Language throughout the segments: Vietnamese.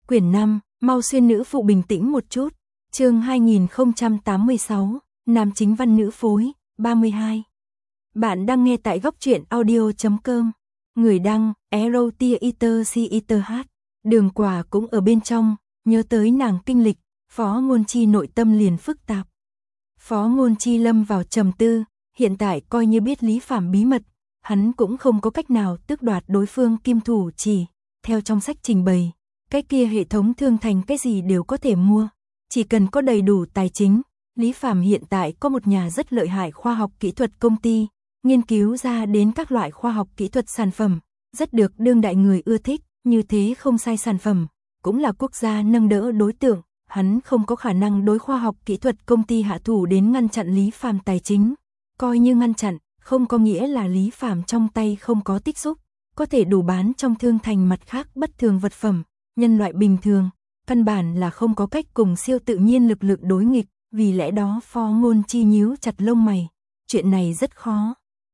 Quyển 5, mau xuyên nữ phụ bình tĩnh một chút. Chương 2086, nam chính văn nữ phối, 32. Bạn đang nghe tại góc truyện audio.com. Người đăng, Erotiaiter. Đường Quả cũng ở bên trong, nhớ tới nàng kinh lịch, Phó Ngôn Chi nội tâm liền phức tạp. Phó Ngôn Chi lâm vào trầm tư, hiện tại coi như biết Lý Phàm bí mật, hắn cũng không có cách nào tước đoạt đối phương kim thủ chỉ, theo trong sách trình bày, cái kia hệ thống thương thành cái gì đều có thể mua, chỉ cần có đầy đủ tài chính. Lý Phàm hiện tại có một nhà rất lợi hại khoa học kỹ thuật công ty, nghiên cứu ra đến các loại khoa học kỹ thuật sản phẩm, rất được đương đại người ưa thích, như thế không sai sản phẩm, cũng là quốc gia nâng đỡ đối tượng, hắn không có khả năng đối khoa học kỹ thuật công ty hạ thủ đến ngăn chặn Lý Phàm tài chính, coi như ngăn chặn, không có nghĩa là Lý Phàm trong tay không có tích xúc, có thể đủ bán trong thương thành mặt khác bất thường vật phẩm, nhân loại bình thường, căn bản là không có cách cùng siêu tự nhiên lực lượng đối nghịch, vì lẽ đó Phó Ngôn Chi nhíu chặt lông mày, chuyện này rất khó.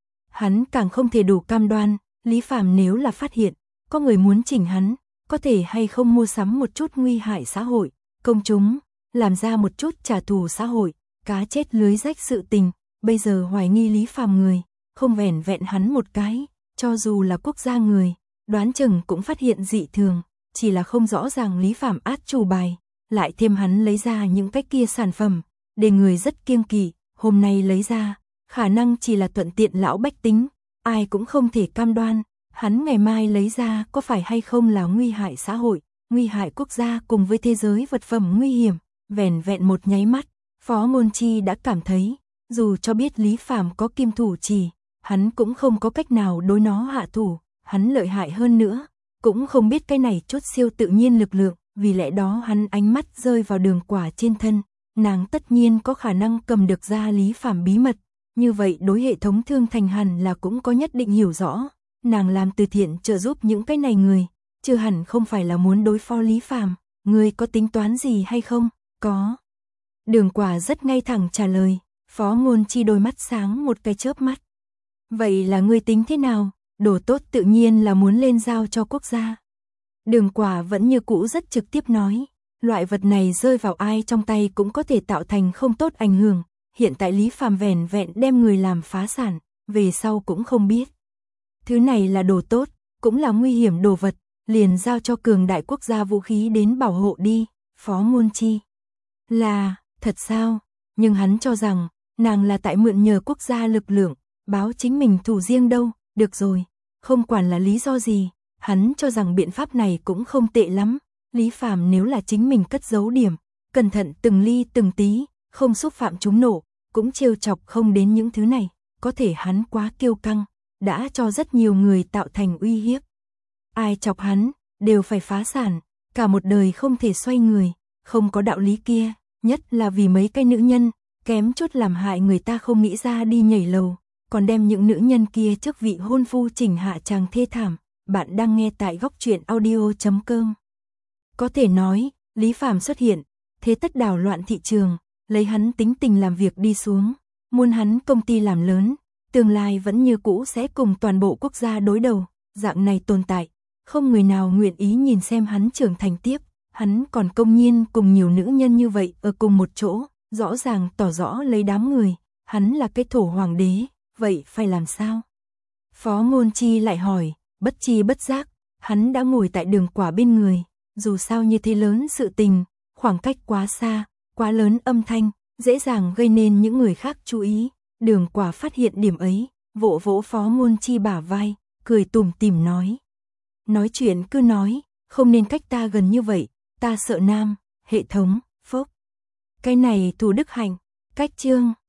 Hắn càng không thể đủ cam đoan, Lý Phàm nếu là phát hiện, có người muốn chỉnh hắn, có thể hay không mua sắm một chút nguy hại xã hội, công chúng, làm ra một chút trả thù xã hội, cá chết lưới rách sự tình, bây giờ hoài nghi Lý Phàm người, không vẻn vẹn hắn một cái, cho dù là quốc gia người, đoán chừng cũng phát hiện dị thường, chỉ là không rõ ràng Lý Phàm át chủ bài, lại thêm hắn lấy ra những cái kia sản phẩm, để người rất kiêng kỵ, hôm nay lấy ra, khả năng chỉ là thuận tiện lão bách tính, ai cũng không thể cam đoan, hắn ngày mai lấy ra có phải hay không là nguy hại xã hội, nguy hại quốc gia cùng với thế giới vật phẩm nguy hiểm, vẻn vẹn một nháy mắt, Phó Ngôn Chi đã cảm thấy, dù cho biết Lý Phàm có kim thủ chỉ, hắn cũng không có cách nào đối nó hạ thủ, hắn lợi hại hơn nữa, cũng không biết cái này chút siêu tự nhiên lực lượng, vì lẽ đó hắn ánh mắt rơi vào Đường Quả trên thân, nàng tất nhiên có khả năng cầm được ra Lý Phàm bí mật, như vậy đối hệ thống thương thành hẳn là cũng có nhất định hiểu rõ, nàng làm từ thiện trợ giúp những cái này người, chứ hẳn không phải là muốn đối phó Lý Phàm, người có tính toán gì hay không? Có. Đường Quả rất ngay thẳng trả lời, Phó Ngôn Chi đôi mắt sáng một cái chớp mắt. Vậy là ngươi tính thế nào? Đồ tốt tự nhiên là muốn lên giao cho quốc gia. Đường Quả vẫn như cũ rất trực tiếp nói, loại vật này rơi vào ai trong tay cũng có thể tạo thành không tốt ảnh hưởng, hiện tại Lý Phàm vẻn vẹn đem người làm phá sản, về sau cũng không biết. Thứ này là đồ tốt, cũng là nguy hiểm đồ vật, liền giao cho cường đại quốc gia vũ khí đến bảo hộ đi, Phó Ngôn Chi. Là, thật sao? Nhưng hắn cho rằng, nàng là tại mượn nhờ quốc gia lực lượng, báo chính mình thủ riêng đâu, được rồi, không quản là lý do gì, hắn cho rằng biện pháp này cũng không tệ lắm, Lý Phàm nếu là chính mình cất giấu điểm, cẩn thận từng ly từng tí, không xúc phạm chúng nổ, cũng trêu chọc không đến những thứ này, có thể hắn quá kiêu căng, đã cho rất nhiều người tạo thành uy hiếp. Ai chọc hắn, đều phải phá sản, cả một đời không thể xoay người, không có đạo lý kia, nhất là vì mấy cái nữ nhân, kém chút làm hại người ta không nghĩ ra đi nhảy lầu, còn đem những nữ nhân kia trước vị hôn phu chỉnh hạ chàng thê thảm. Bạn đang nghe tại góc truyện audio.com. Có thể nói, Lý Phàm xuất hiện, thế tất đảo loạn thị trường, lấy hắn tính tình làm việc đi xuống, muốn hắn công ty làm lớn, tương lai vẫn như cũ sẽ cùng toàn bộ quốc gia đối đầu, dạng này tồn tại, không người nào nguyện ý nhìn xem hắn trưởng thành tiếp, hắn còn công nhiên cùng nhiều nữ nhân như vậy ở cùng một chỗ, rõ ràng tỏ rõ lấy đám người, hắn là cái thổ hoàng đế, vậy phải làm sao? Phó Ngôn Chi lại hỏi, bất chi bất giác, hắn đã ngồi tại Đường Quả bên người, dù sao như thế lớn sự tình, khoảng cách quá xa, quá lớn âm thanh, dễ dàng gây nên những người khác chú ý, Đường Quả phát hiện điểm ấy, vỗ vỗ Phó Ngôn Chi bả vai, cười tủm tỉm nói. Nói chuyện cứ nói, không nên cách ta gần như vậy, ta sợ nam, hệ thống, phốc. Cái này Thủ Đức Hạnh, cách chương.